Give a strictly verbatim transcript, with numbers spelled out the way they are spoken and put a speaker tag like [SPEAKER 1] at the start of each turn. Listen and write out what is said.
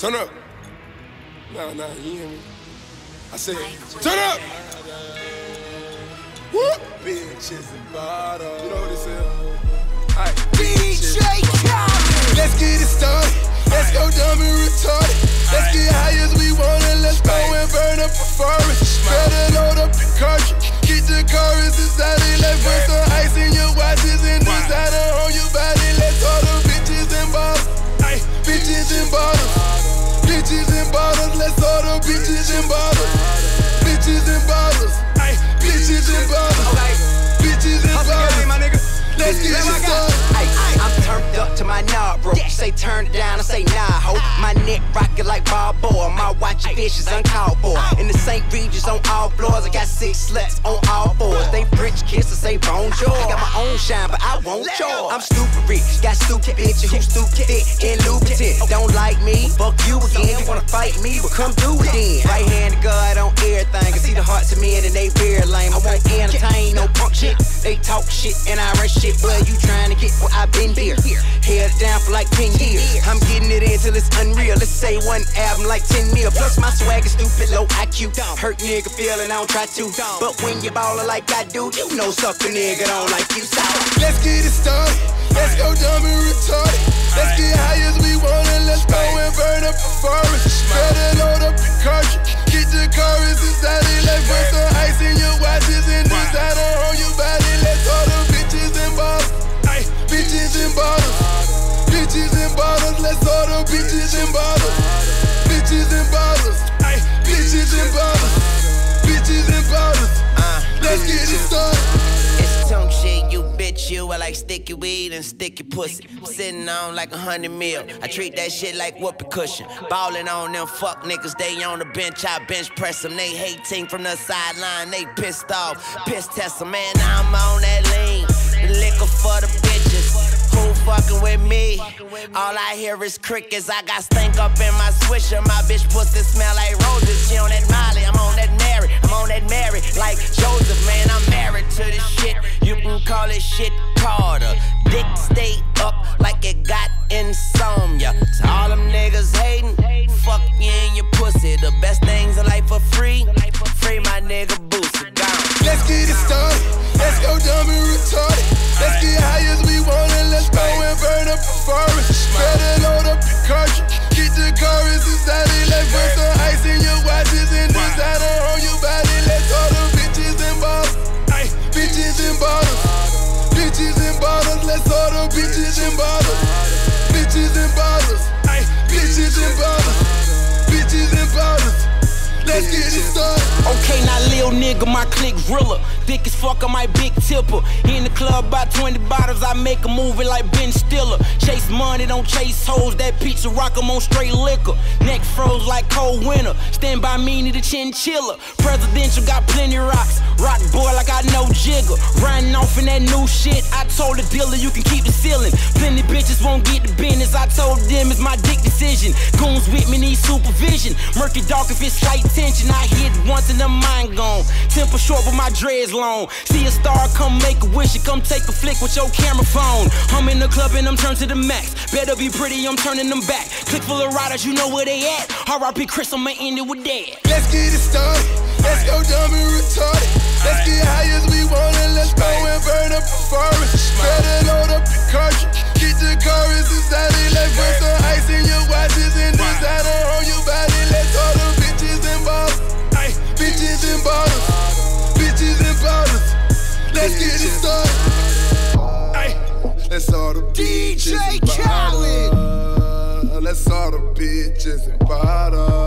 [SPEAKER 1] Turn up. Nah, nah, you hear me? I said, turn up! Whoop! Bitches and bottles. You know what it says? Alright. D J Khaled! Let's get it started. Let's go dumb and retarded. Let's get high as we want and let's go and burn up a forest. Better load up the cartridge. Get the chorus inside it. Let's put some ice in your watches and designer on your body. Let's all the bitches and bottles. Bitches and bottles. Bitches and bottles. Let's all the bitches and bottles. Bitches and bottles. Bitches and bottles. Bitches and bottles. Let's get it started.
[SPEAKER 2] I'm turned up to my knob, bro. Say turn it down, I say nah, ho. My neck rockin' like Balboa. My watch and fish is uncalled for. In the Saint Regis on all floors, I got six sluts on all fours. They French kiss, I say bonjour. I got my own shine, but I won't yours. I'm stupid rich, got stupid bitches who stupid thick and lubricant. Don't like me, fuck you again. You wanna fight me, but come do it then. Right hand to God on everything. I see the hearts of men and they very lame. I won't entertain no punk shit. They talk shit and I run shit. But you trying to get what I've been here. Held down for like ten years. I'm getting it in till it's unreal. Let's say one album like ten mil. Plus my swag is stupid, low I Q. Hurt nigga feeling, I don't try to. But when you ballin' like I do, you know suck a nigga don't like you. So
[SPEAKER 1] let's get it started. Let's go dumb and retarded. Let's get high as we want and let's go and burn up a forest. Better load up the cartridge. Get the chorus inside it. Let's put some ice in your watches and designer on your body. Let's all the bitches and bottles. Bitches and bottles. Bitches and bottles. Let's all the bitches and bottles. Bitches and bottles. Bitches and bottles. Bitches and bottles. Let's get it started.
[SPEAKER 2] It's tongue shit, you bitch, you. I like sticky weed and sticky pussy. I'm sitting on like a hundred mil. I treat that shit like whoopee cushion. Ballin' on them fuck niggas, they on the bench. I bench press them, they hating from the sideline. They pissed off, piss test them. Man, I'm on that lean. The liquor for the bitches. Who fucking with me? All I hear is crickets. I got stank up in my swisher. My bitch pussy smell like roses. She on that Molly, I'm on that Mary. I'm on that Mary like Joseph, man. I'm married to this shit. You can call it shit Carter. Dick stay up like it got insomnia. To all them niggas hating, fuck you and your pussy. The best things in life for free. Free my nigga Boosie down.
[SPEAKER 1] Let's get it started. Let's go dumb and retarded. Let's get high as we want and let's go and burn up a forest. Better load up the cartridge. Get the chorus inside it. Let's put some ice in your watches and designer on your body. Let's all the bitches and bottles. Bitches and bottles. Bitches and bottles. Let's all the bitches and bottles. Bitches and bottles. Bitches and bottles. Bitches and bottles. Let's get it started.
[SPEAKER 3] Okay, now lil nigga, my clique realer. Thick as fuck on my big tipper. In the club, about twenty bottles, I make a movie like Ben Stiller. Chase money, don't chase hoes. That pizza rock 'em on straight liquor. Neck froze like cold winter. Stand by me, need a chinchilla. Presidential got plenty rocks. Rock boy like I know Jigger. Riding off in that new shit. I told the dealer you can keep the ceiling. Plenty bitches won't get the business. I told them it's my dick decision. Goons with me need supervision. Murky dark if it's slight tension. I hit once and the mind gone. Temper short but my dreads long. See a star, come make a wish and come take a flick with your camera phone. I'm in the club and I'm turned to the max. Better be pretty, I'm turning them back. Click full of riders, you know where they at. R I P Chris, I'ma end it with that.
[SPEAKER 1] Let's get it started. Let's go dumb and retarded. Let's get high as we want and let's go and burn up a forest. Better load up the cartridge. Get the chorus inside it. Let's put some ice in your watches and designer on your body. Let's all the bitches and bottles. Bitches and bottles. Bitches and bottles. Let's get it started. Let's all the
[SPEAKER 4] D J Khaled.
[SPEAKER 1] Let's all the bitches and bottles.